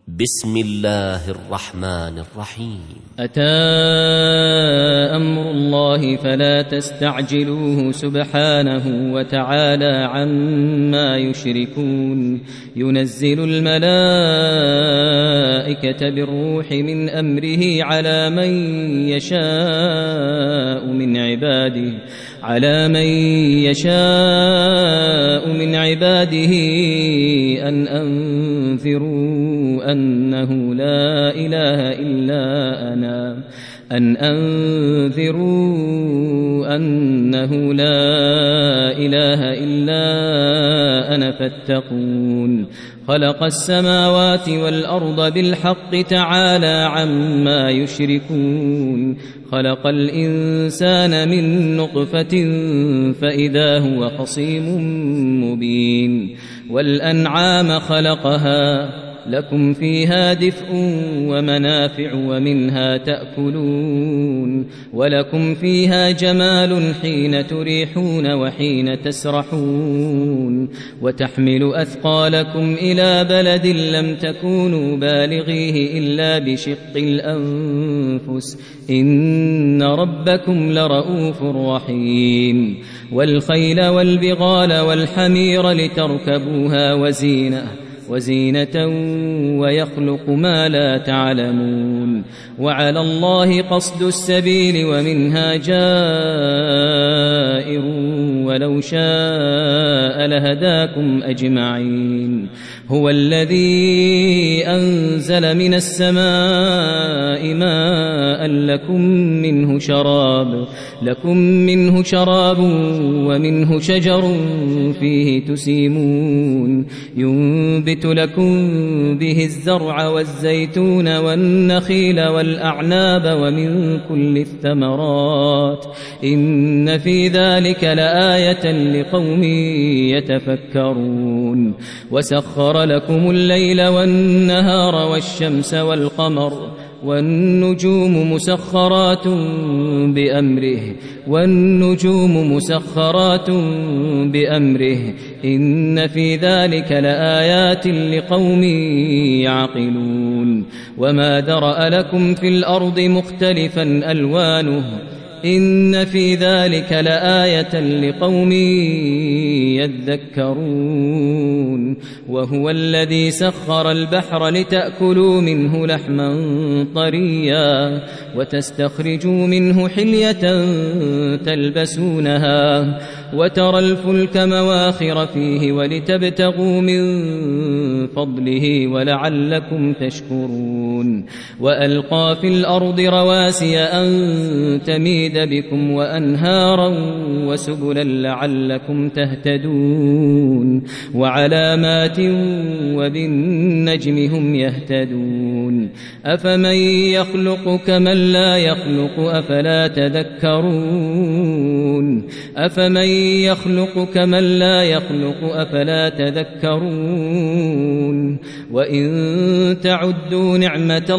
بسم الله الرحمن الرحيم. أتى أمر الله فلا تستعجلوه سبحانه وتعالى عما يشركون. ينزل الملائكة بالروح من أمره على من يشاء من عباده أن أنذروا أنه لا إله إلا أنا فاتقون. خلق السماوات والأرض بالحق تعالى عما يشركون. خلق الإنسان من نطفة فإذا هو خصيم مبين. والأنعام خلقها لكم فيها دفء ومنافع ومنها تأكلون. ولكم فيها جمال حين تريحون وحين تسرحون. وتحمل أثقالكم إلى بلد لم تكونوا بالغيه إلا بشق الأنفس إن ربكم لرؤوف رحيم. والخيل والبغال والحمير لتركبوها وزينة ويخلق ما لا تعلمون. وعلى الله قصد السبيل ومنها جائر ولو شاء لهداكم أجمعين. هو الذي أنزل من السماء ماء لكم منه شراب ومنه شجر فيه تسيمون. ينبت لكم به الزرع والزيتون والنخيل والأعناب ومن كل الثمرات إن في ذلك لآية لقوم يتفكرون. وسخر لكم الليل والنهار والشمس والقمر والنجوم مسخرات بأمره إن في ذلك لآيات لقوم يعقلون. وما ذرأ لكم في الأرض مختلفا ألوانه إن في ذلك لآية لقوم يذكرون. وهو الذي سخر البحر لتأكلوا منه لحما طريا وتستخرجوا منه حلية تلبسونها وترى الفلك مواخر فيه ولتبتغوا من فضله ولعلكم تشكرون. وألقى في الأرض رواسي أن تميد بكم وأنهارا وسبلا لعلكم تهتدون. وعلامات وبالنجم هم يهتدون. أفمن يخلق كمن لا يخلق أفلا تذكرون. وإن تعدوا نعمة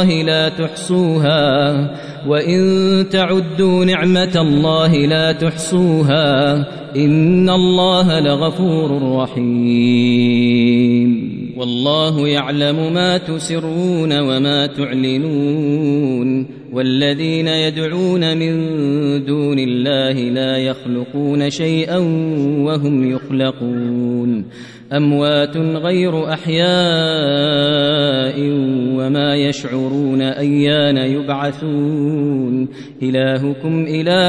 الله لا تحصوها إن الله لغفور رحيم. والله يعلم ما تسرون وما تعلنون. والذين يدعون من دون الله لا يخلقون شيئا وهم يخلقون. أموات غير أحياء وما يشعرون أيان يبعثون. إلهكم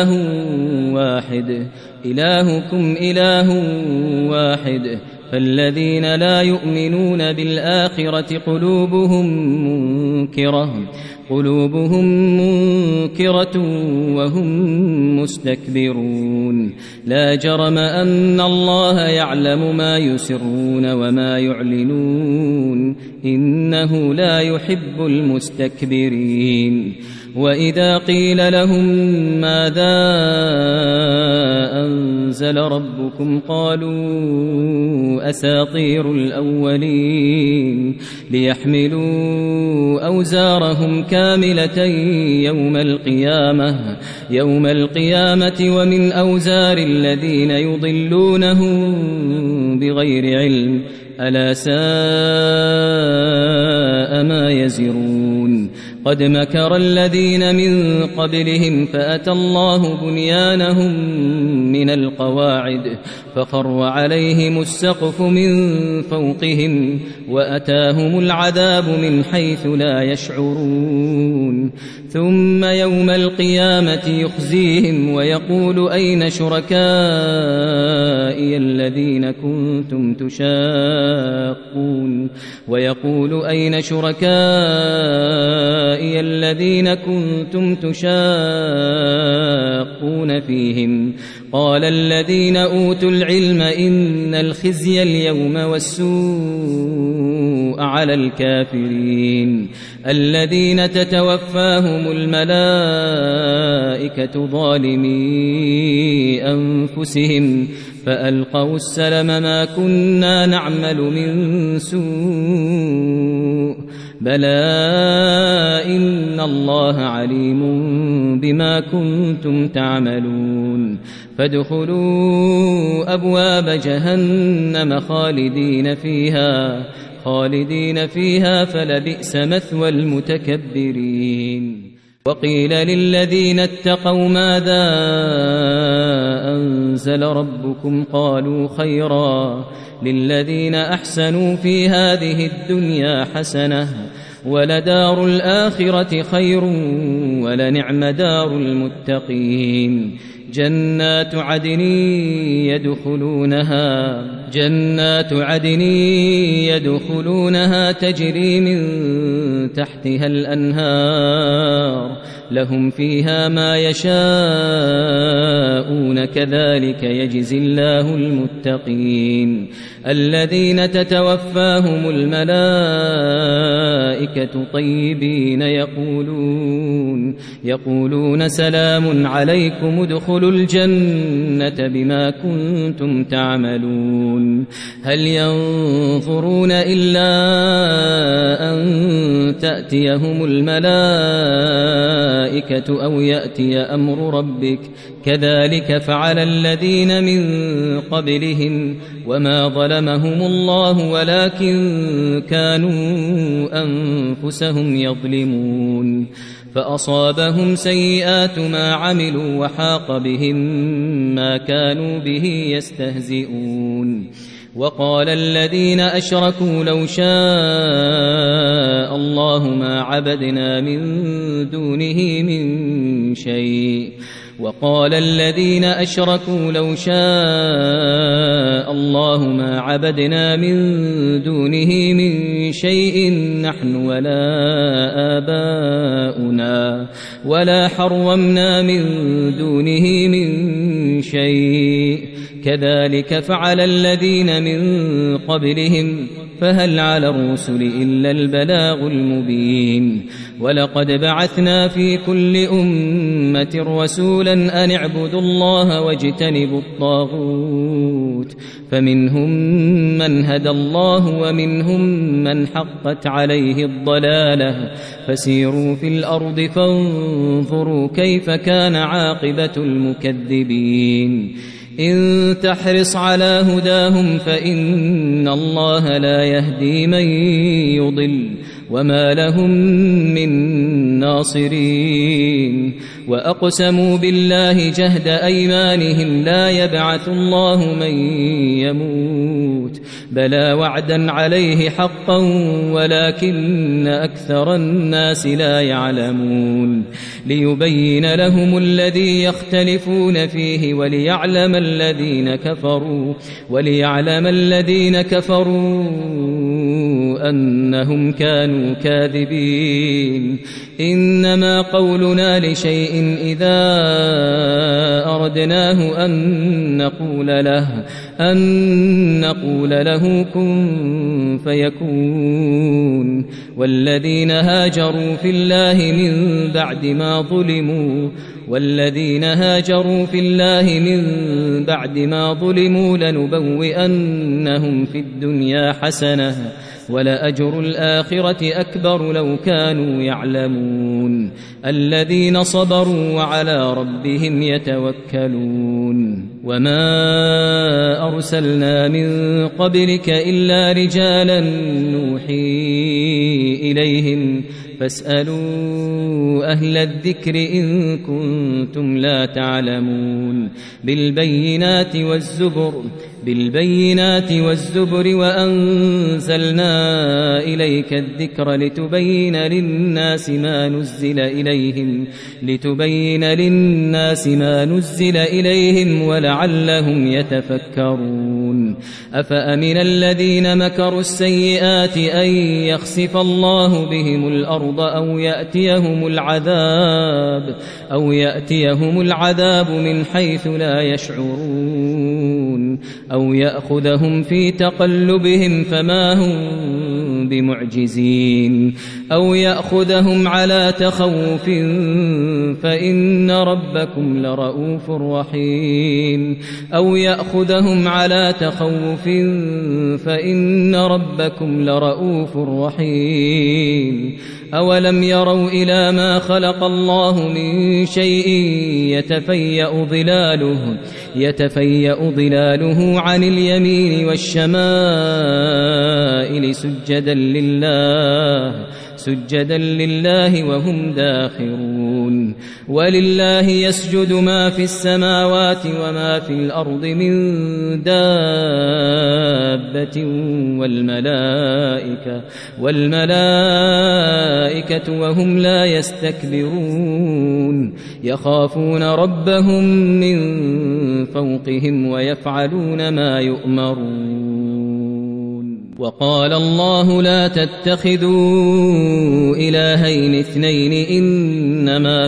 إله واحد فالذين لا يؤمنون بالآخرة قلوبهم منكرة وهم مستكبرون. لا جرم أن الله يعلم ما يسرون وما يعلنون إنه لا يحب المستكبرين. وإذا قيل لهم ماذا أنزل ربكم قالوا أساطير الأولين ليحملوا أوزارهم كاملة يوم القيامة ومن أوزار الذين يضلونهم بغير علم ألا ساء يزرون قد مكر الذين من قبلهم فأتى الله بنيانهم من القواعد فخر عليهم السقف من فوقهم وأتاهم العذاب من حيث لا يشعرون ثم يوم القيامة يخزيهم ويقول أين شركائي الذين كنتم تشاقون فيهم قال الذين أوتوا العلم إن الخزي اليوم والسوء على الكافرين الذين تتوفاهم الملائكة ظالمي أنفسهم فألقوا السلم ما كنا نعمل من سوء بلى إن الله عليم بما كنتم تعملون فادخلوا أبواب جهنم خالدين فيها فلبئس مثوى المتكبرين وقيل للذين اتقوا ماذا أنزل ربكم قالوا خيرا للذين أحسنوا في هذه الدنيا حسنة ولدار الآخرة خير ولنعم دار المتقين جنات عدن يدخلونها تجري من تحتها الأنهار لهم فيها ما يشاءون كذلك يجزي الله المتقين الذين تتوفاهم الملائكة طيبين يقولون سلام عليكم ادخلوا الجنة بما كنتم تعملون هل ينظرون إلا أن تأتيهم الملائكة أو يأتي أمر ربك كذلك فعل الذين من قبلهم وما ظلمهم الله ولكن كانوا أنفسهم يظلمون فأصابهم سيئات ما عملوا وحاق بهم ما كانوا به يستهزئون وقال الذين أشركوا لو شاء الله ما عبدنا من دونه من شيء نحن ولا آباؤنا ولا حرمنا من دونه من شيء كذلك فعل الذين من قبلهم فهل على الرسل إلا البلاغ المبين ولقد بعثنا في كل أمة رسولا أن اعبدوا الله واجتنبوا الطاغوت فمنهم من هدى الله ومنهم من حقت عليه الضلالة فسيروا في الأرض فانظروا كيف كان عاقبة المكذبين إن تحرص على هداهم فإن الله لا يهدي من يضل وما لهم من ناصرين وأقسموا بالله جهد أيمانهم لا يبعث الله من يموت بلى وعدا عليه حقا ولكن أكثر الناس لا يعلمون ليبين لهم الذي يختلفون فيه وليعلم الذين كفروا أنهم كانوا كاذبين إنما قولنا لشيء إذا أردناه أن نقول له كن فيكون والذين هاجروا في الله من بعد ما ظلموا لنبوئنهم في الدنيا حسنة ولأجر الآخرة أكبر لو كانوا يعلمون الذين صبروا وعلى ربهم يتوكلون وما أرسلنا من قبلك إلا رجالا نوحي إليهم فاسألوا أهل الذكر إن كنتم لا تعلمون بالبينات والزبر وأنزلنا إليك الذكر لتبين للناس ما نزل إليهم ولعلهم يتفكرون أفأمن الذين مكروا السيئات أن يخسف الله بهم الأرض أو يأتيهم العذاب من حيث لا يشعرون أو يأخذهم في تقلبهم فما هم بمعجزين أو يأخذهم على تخوف فإن ربكم لرؤوف رحيم أولم يروا إلى ما خلق الله من شيء يتفيأ ظلاله عن اليمين والشمائل سجدا لله وهم داخرون ولله يسجد ما في السماوات وما في الأرض من دابة والملائكة وهم لا يستكبرون يخافون ربهم من فوقهم ويفعلون ما يؤمرون وقال الله لا تتخذوا إلهين اثنين إنما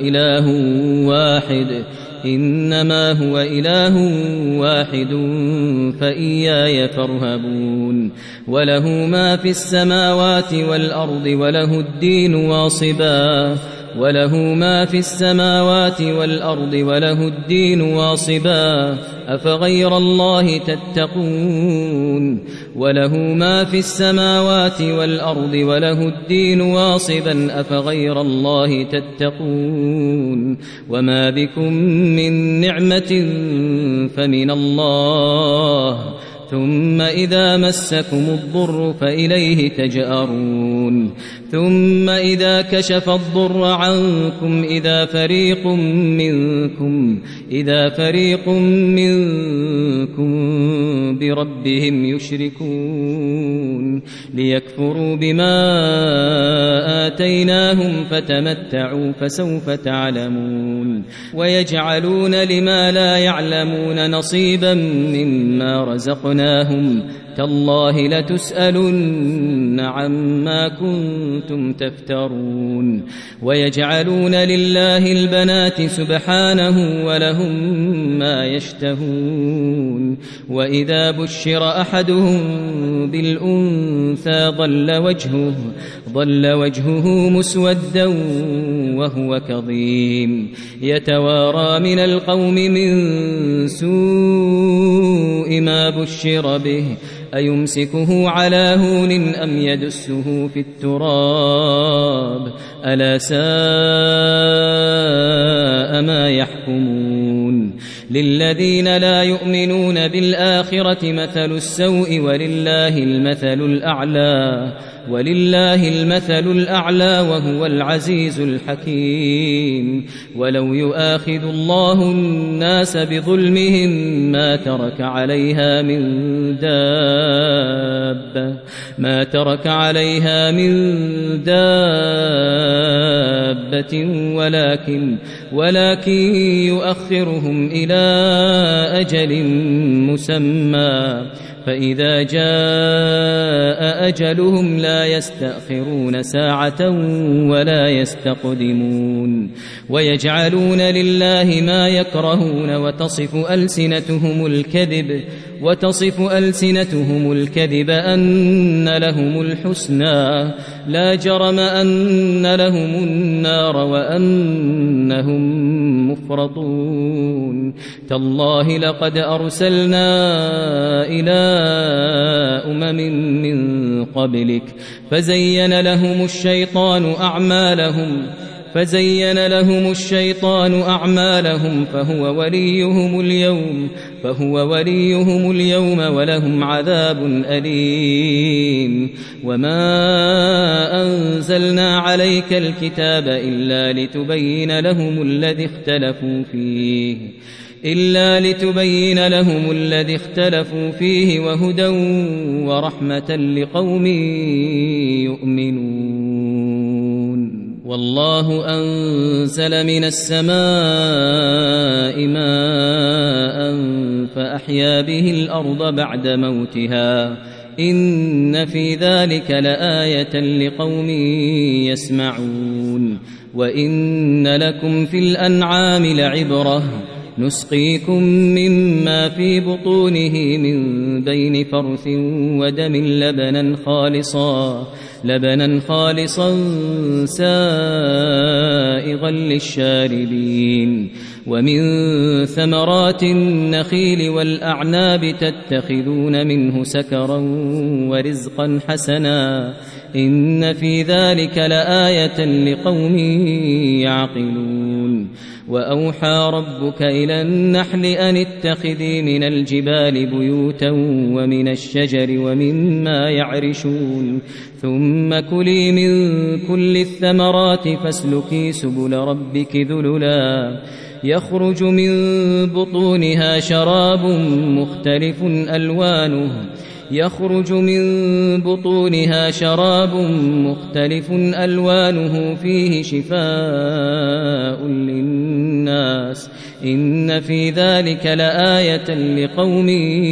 هو إله واحد فإياي فارهبون وله ما في السماوات والأرض وله الدين واصبا أفغير الله تتقون وله ما في السماوات والأرض وله الدين واصبا أفغير الله تتقون وما بكم من نعمة فمن الله ثم إذا مسكم الضر فإليه تجأرون ثم إذا كشف الضر عنكم إذا فريق منكم بربهم يشركون ليكفروا بما آتيناهم فتمتعوا فسوف تعلمون ويجعلون لما لا يعلمون نصيبا مما رزقناهم تالله لتسألن عما كنتم تفترون ويجعلون لله البنات سبحانه ولهم ما يشتهون وإذا بشر أحدهم بالأنثى ظل وجهه مسودا وهو كظيم يتوارى من القوم من سوء ما بشر به أيمسكه على هون أم يدسه في التراب ألا ساء ما يحكمون للذين لا يؤمنون بالآخرة مثل السوء ولله المثل الأعلى وهو العزيز الحكيم ولو يؤاخذ الله الناس بظلمهم ما ترك عليها من دابة ولكن يؤخرهم إلى أجل مسمى فإذا جاء أجلهم لا يستأخرون ساعة ولا يستقدمون ويجعلون لله ما يكرهون وتصف ألسنتهم الكذب أن لهم الحسنى لا جرم أن لهم النار وأنهم مفرطون تالله لقد أرسلنا إلى أمم من قبلك فزين لهم الشيطان فزين لهم الشيطان أعمالهم فهو وليهم اليوم ولهم عذاب أليم. وما أنزلنا عليك الكتاب إلا لتبين لهم الذي اختلفوا فيه وهدى ورحمة لقوم يؤمنون. والله أنزل من السماء ماء فأحيا به الأرض بعد موتها إن في ذلك لآية لقوم يسمعون. وإن لكم في الأنعام لعبرة نسقيكم مما في بطونه من بين فرث ودم لبنا خالصا سائغا للشاربين. ومن ثمرات النخيل والأعناب تتخذون منه سكرا ورزقا حسنا إن في ذلك لآية لقوم يعقلون. وأوحى ربك إلى النحل أن اتخذي من الجبال بيوتا ومن الشجر ومما يعرشون ثم كلي من كل الثمرات فاسلكي سبل ربك ذللا يخرج من بطونها شراب مختلف ألوانه فيه شفاء للناس إن في ذلك لآية لقوم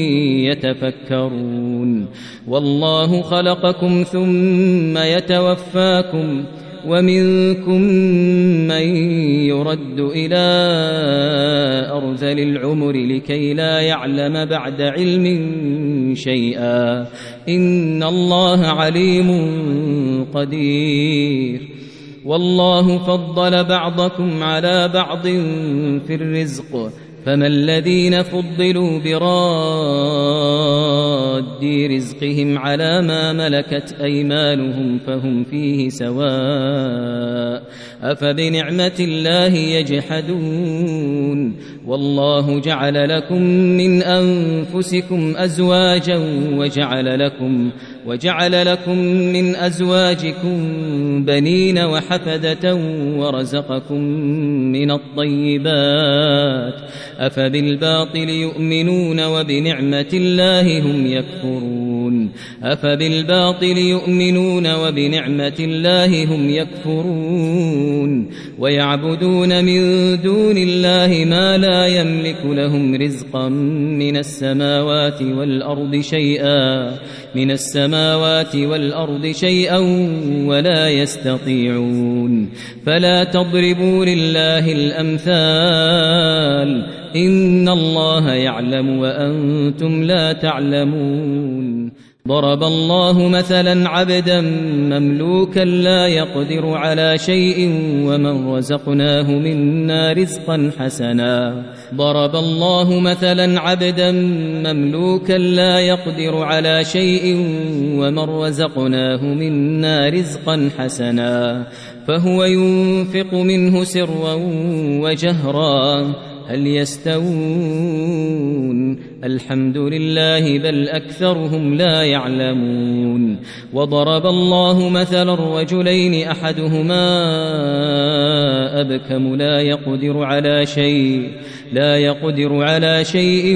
يتفكرون. والله خلقكم ثم يتوفاكم ومنكم من يرد إلى أرذل العمر لكي لا يعلم بعد علم شيئا إن الله عليم قدير. والله فضل بعضكم على بعض في الرزق فما الذين فضلوا براد رزقهم على ما ملكت أيمانهم فهم فيه سواء أفبنعمة الله يجحدون. والله جعل لكم من أنفسكم أزواجا وجعل لكم من أزواجكم بنين وحفدة ورزقكم من الطيبات أفبالباطل يؤمنون وبنعمة الله هم يكفرون ويعبدون من دون الله ما لا يملك لهم رزقا من السماوات والأرض شيئا ولا يستطيعون. فلا تضربوا لله الأمثال إن الله يعلم وأنتم لا تعلمون. ضرب الله مثلا عبدا مملوكا لا يقدر على شيء ومن رزقناه منا رزقا حسنا فهو ينفق منه سرا وجهرا هل يستوون الحمد لله بل أكثرهم لا يعلمون. وضرب الله مثلا رجلين أحدهما أبكم لا يقدر على شيء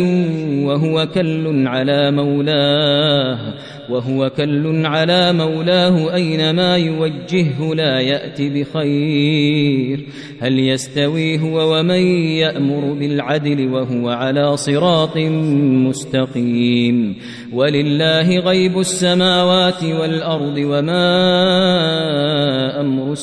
وهو كل على مولاه أينما يوجهه لا يأتي بخير هل يستوي هو ومن يأمر بالعدل وهو على صراط مستقيم. ولله غيب السماوات والأرض وما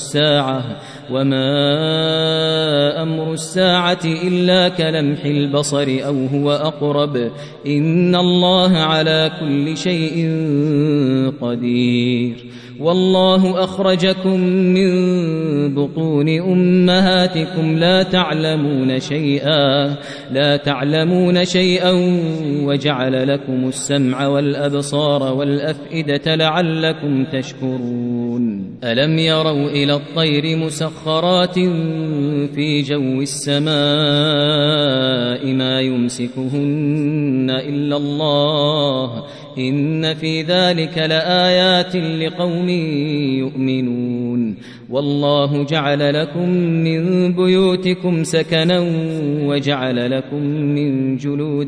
أمر الساعة إلا كلمح البصر أو هو أقرب إن الله على كل شيء قدير. والله أخرجكم من بطون أمهاتكم لا تعلمون شيئا وجعل لكم السمع والأبصار والأفئدة لعلكم تشكرون ألم يروا إلى الطير مسخرات في جو السماء ما يمسكهن إلا الله إن في ذلك لآيات لقوم يؤمنون والله جعل لكم من بيوتكم سكنا وجعل لكم من جلود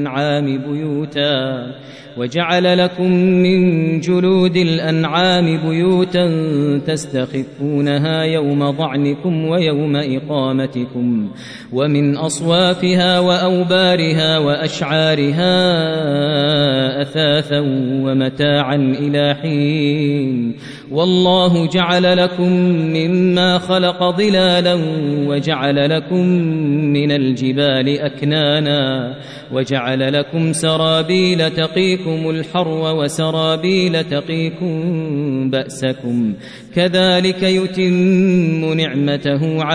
الأنعام بيوتا تستخفونها يوم ضعنكم ويوم إقامتكم ومن أصوافها وأوبارها وأشعارها أثاثا ومتاعا إلى حين والله جعل لكم مما خلق ظلالا وجعل لكم من الجبال أكنانا وجعل لكم سرابيل تقيكم الحر وسرابيل تقيكم بأسكم كذلك يتم نعمته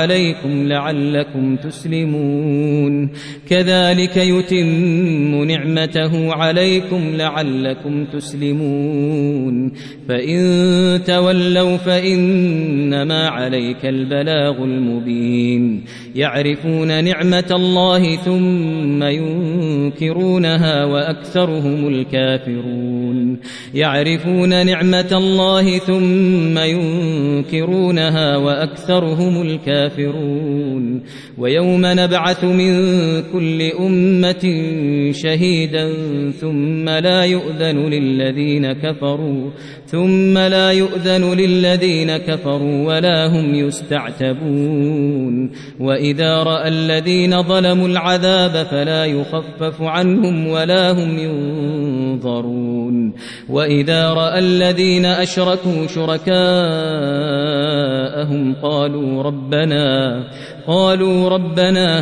عليكم لعلكم تسلمون فإن تولوا فإنما عليك البلاغ المبين يعرفون نعمة الله ثم ينكرونها وأكثرهم الكافرون ويوم نبعث من كل أمة شهيدا ثم لا يؤذن للذين كفروا ولا هم يستعتبون وإذا رأى الذين ظلموا العذاب فلا يخفف عنهم ولا هم ينظرون وإذا رأى الذين أشركوا شركاءهم قالوا ربنا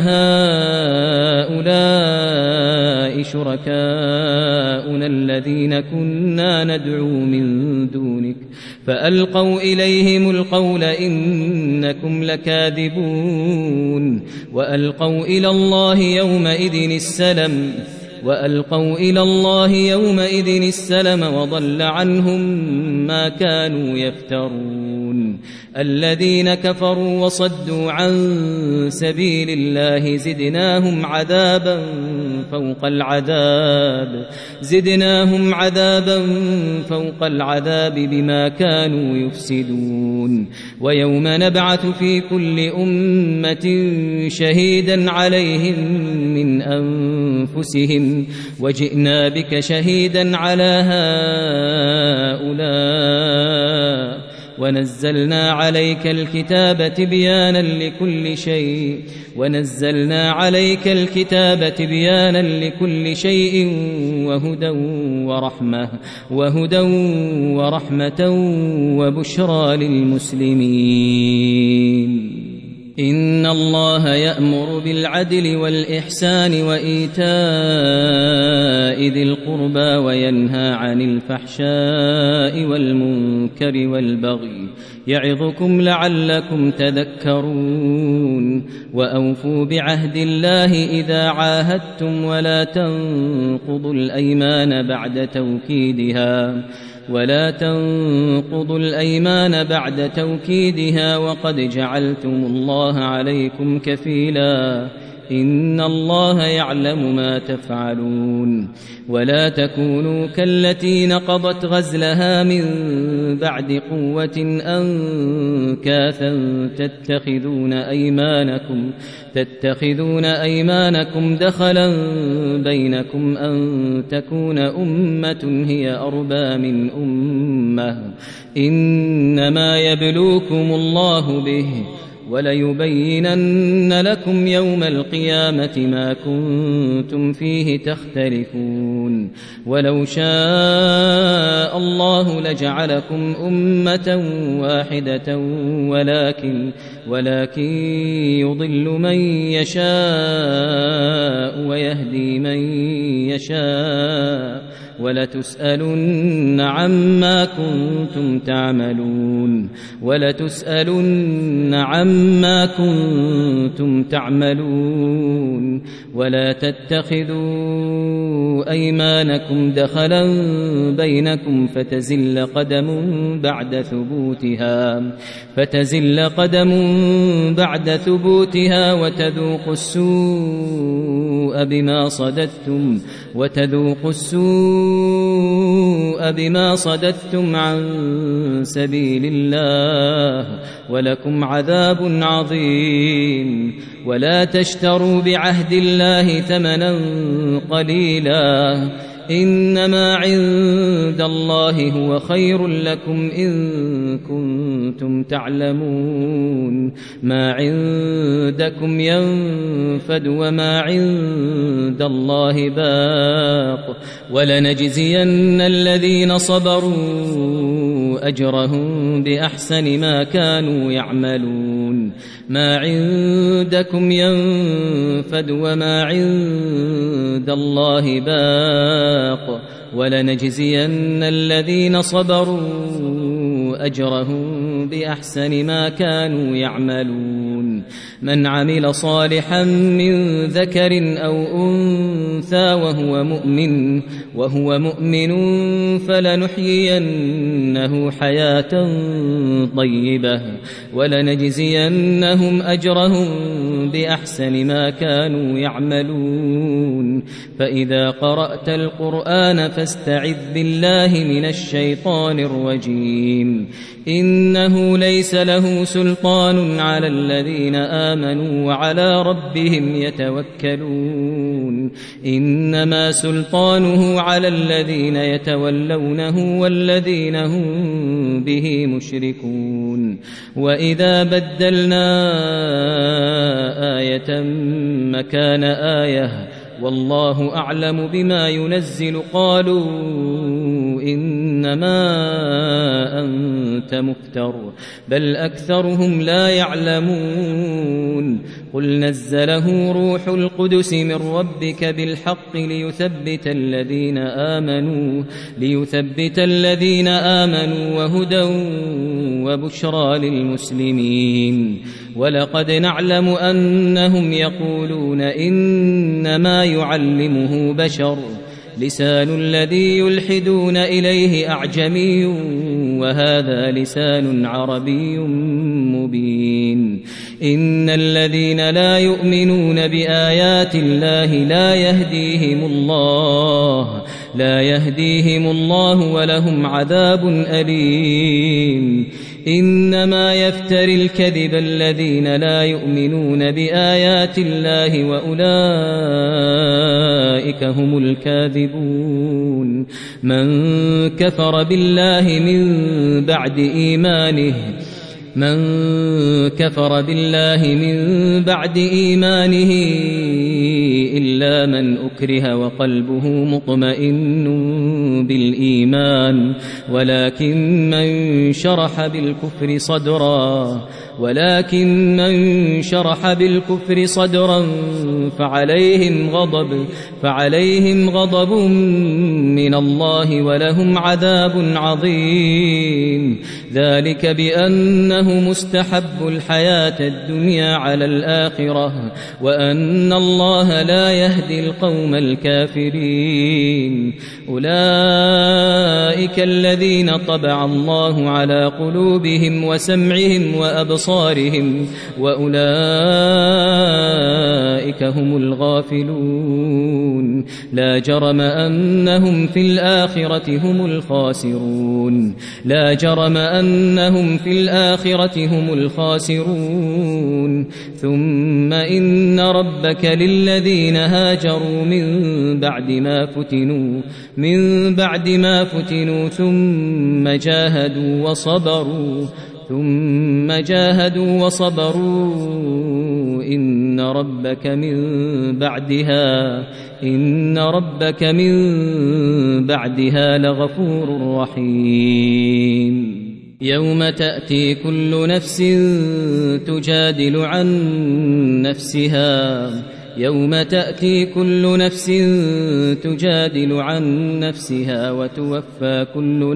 هؤلاء شركاؤنا الذين كنا ندعو من دونك فألقوا إليهم القول إنكم لكاذبون وألقوا إلى الله يومئذ السلم وضل عنهم ما كانوا يفترون الذين كفروا وصدوا عن سبيل الله زدناهم عذابا فوق العذاب بما كانوا يفسدون ويوم نبعث في كل أمة شهيدا عليهم من أنفسهم وجئنا بك شهيدا على هؤلاء ونزلنا عليك الكتاب تبيانا لكل شيء وهدى ورحمة وبشرى للمسلمين إن الله يأمر بالعدل والإحسان وإيتاء ذي القربى وينهى عن الفحشاء والمنكر والبغي يعظكم لعلكم تذكرون وأوفوا بعهد الله إذا عاهدتم ولا تنقضوا الأيمان بعد توكيدها وقد جعلتم الله عليكم كفيلا إن الله يعلم ما تفعلون ولا تكونوا كالتي نقضت غزلها من بعد قوة أنكاثا تتخذون أيمانكم دخلا بينكم أن تكون أمة هي أربى من أمة إنما يبلوكم الله به وليبينن لكم يوم القيامة ما كنتم فيه تختلفون ولو شاء الله لجعلكم أمة واحدة ولكن يضل من يشاء ويهدي من يشاء ولتسألن عما كنتم تعملون ولا تتخذوا أيمانكم دخلا بينكم فتزل بعد ثبوتها وتذوقوا السوء بما صددتم عن سبيل الله ولكم عذاب عظيم. ولا تشتروا بعهد الله ثمنا قليلا إنما عند الله هو خير لكم إن كنتم تعلمون. ما عندكم ينفد وما عند الله باق ولنجزين الذين صبروا أجرهم بأحسن ما كانوا يعملون. ما عندكم ينفد وما عند الله باق ولنجزين الذين صبروا أجرهم بأحسن ما كانوا يعملون. من عمل صالحا من ذكر أو أنثى وهو مؤمن فلنحيينه حياة طيبة ولنجزينهم أجرهم بأحسن ما كانوا يعملون. فإذا قرأت القرآن فاستعذ بالله من الشيطان الرجيم. إنه ليس له سلطان على الذين آمنوا وعلى ربهم يتوكلون. إنما سلطانه على الذين يتولونه والذين هم به مشركون. وإذا بدلنا آية مكان آية والله أعلم بما ينزل قالوا إنما أنت مفتر بل أكثرهم لا يعلمون. قل نزله روح القدس من ربك بالحق ليثبت الذين آمنوا وهدى وبشرى للمسلمين. ولقد نعلم أنهم يقولون إنما يعلمه بشر لسان الذي يلحدون إليه أعجمي وهذا لسان عربي مبين. إن الذين لا يؤمنون بآيات الله لا يهديهم الله ولهم عذاب أليم. إنما يفتري الكذب الذين لا يؤمنون بآيات الله وأولئك هم الكاذبون. من كفر بالله من بعد إيمانه إلا من أكره وقلبه مطمئن بالإيمان ولكن من شرح بالكفر صدرا فعليهم غضب من الله ولهم عذاب عظيم. ذلك بأنه مستحب الحياة الدنيا على الآخرة وأن الله لا يهدي القوم الكافرين. أولئك الذين طبع الله على قلوبهم وسمعهم وأبصارهم وأولئك هم الغافلون. لا جرم أنهم في الآخرة هم الخاسرون. ثم إن ربك للذين هاجروا من بعد ما فتنوا ثم جاهدوا وصبروا إن ربك من بعدها لغفور رحيم. يوم تأتي كل نفس تجادل عن نفسها يوم تأتي كل نفس تجادل عن نفسها وتوفى كل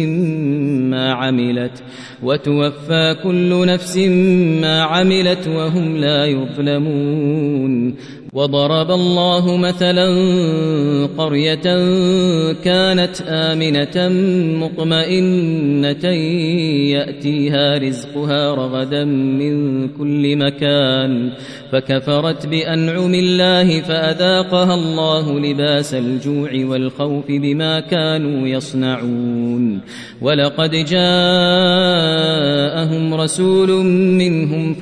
نفس ما عملت وهم لا يظلمون وضرب الله مثلا قرية كانت آمنة مطمئنة يأتيها رزقها رغدا من كل مكان فكفرت بأنعم الله فأذاقها الله لباس الجوع والخوف بما كانوا يصنعون ولقد جاءهم رسول منهم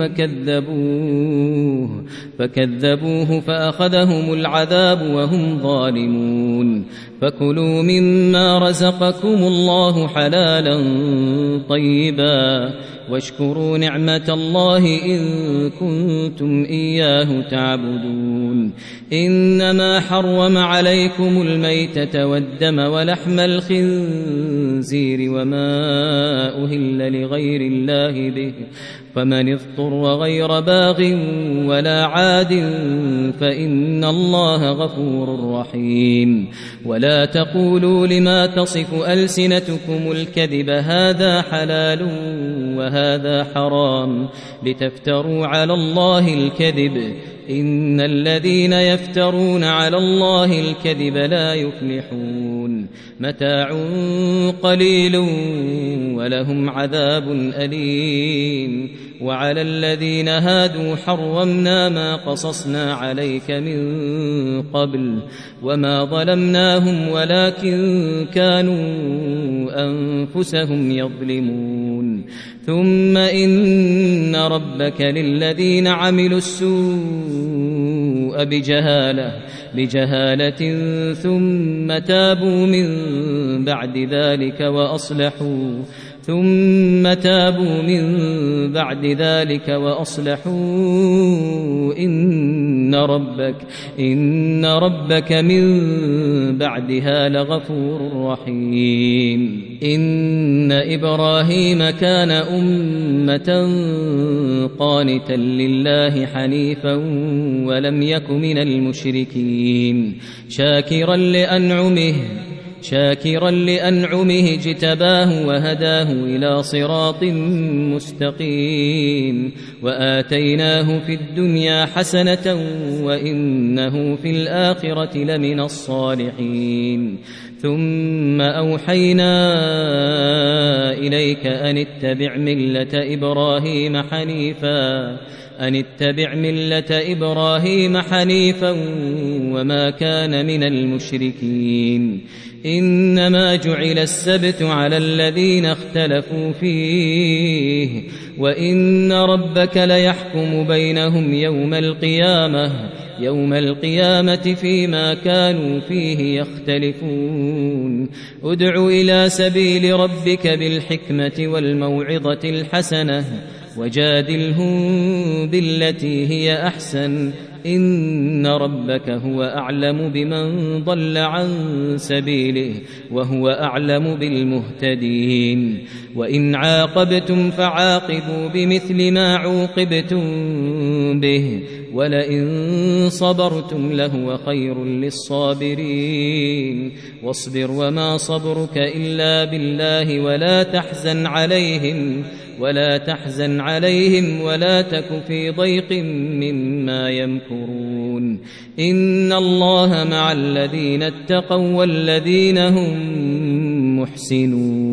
فكذبوه فأخذهم العذاب وهم ظالمون فكلوا مما رزقكم الله حلالا طيبا واشكروا نعمة الله إن كنتم إياه تعبدون إنما حرم عليكم الميتة والدم ولحم الخنزير وما أهل لغير الله به فمن اضطر غير باغ ولا عاد فإن الله غفور رحيم ولا تقولوا لما تصف ألسنتكم الكذب هذا حلال وهذا حرام لتفتروا على الله الكذب إن الذين يفترون على الله الكذب لا يفلحون متاع قليل ولهم عذاب أليم وعلى الذين هادوا حرمنا ما قصصنا عليك من قبل وما ظلمناهم ولكن كانوا أنفسهم يظلمون ثم إن ربك للذين عملوا السوء بجهالة ثم تابوا من بعد ذلك وأصلحوا إن ربك من بعدها لغفور رحيم إن إبراهيم كان أمة قانتا لله حنيفا ولم يك من المشركين شاكرا لأنعمه اجتباه وهداه إلى صراط مستقيم وآتيناه في الدنيا حسنة وإنه في الآخرة لمن الصالحين ثم أوحينا إليك أن اتبع ملة إبراهيم حنيفا وما كان من المشركين إنما جعل السبت على الذين اختلفوا فيه وإن ربك ليحكم بينهم يوم القيامة فيما كانوا فيه يختلفون ادع إلى سبيل ربك بالحكمة والموعظة الحسنة وجادلهم بالتي هي أحسن إن ربك هو أعلم بمن ضل عن سبيله وهو أعلم بالمهتدين وإن عاقبتم فعاقبوا بمثل ما عوقبتم به ولئن صبرتم لهو خير للصابرين واصبر وما صبرك إلا بالله ولا تحزن عليهم ولا تك في ضيق مما يمكرون إن الله مع الذين اتقوا والذين هم محسنون